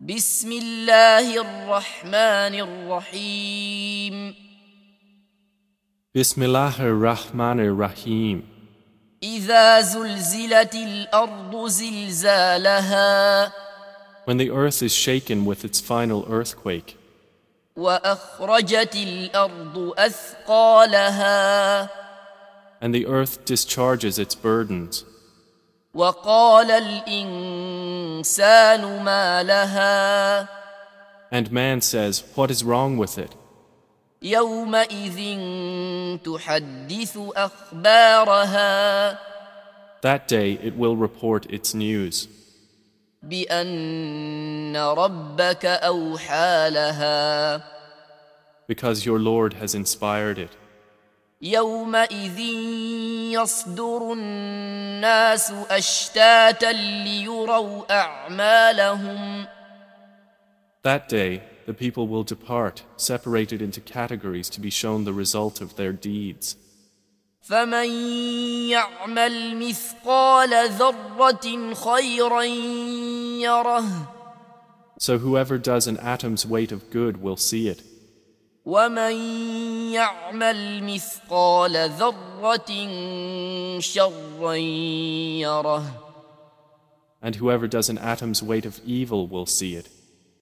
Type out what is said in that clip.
بسم الله الرحمن الرحيم Bismillahir Rahmanir Rahim. إذا زلزلت الأرض زلزالها When the earth is shaken with its final earthquake, وأخرجت الأرض أثقالها and the earth discharges its burdens, وقال الإنسان ما لها and man says, "What is wrong with it?" يومئذ تحدث أخبارها That day it will report its news, بأن ربك أوحى لها because your Lord has inspired it. يومئذ يصدر الناس أشتاتا ليروا أعمالهم That day the people will depart, separated into categories to be shown the result of their deeds. فمن يعمل مثقال ذرة خيرا يره So whoever does an atom's weight of good will see it, ومن يعمل مثقال ذرة شرا يره and whoever does an atom's weight of evil will see it.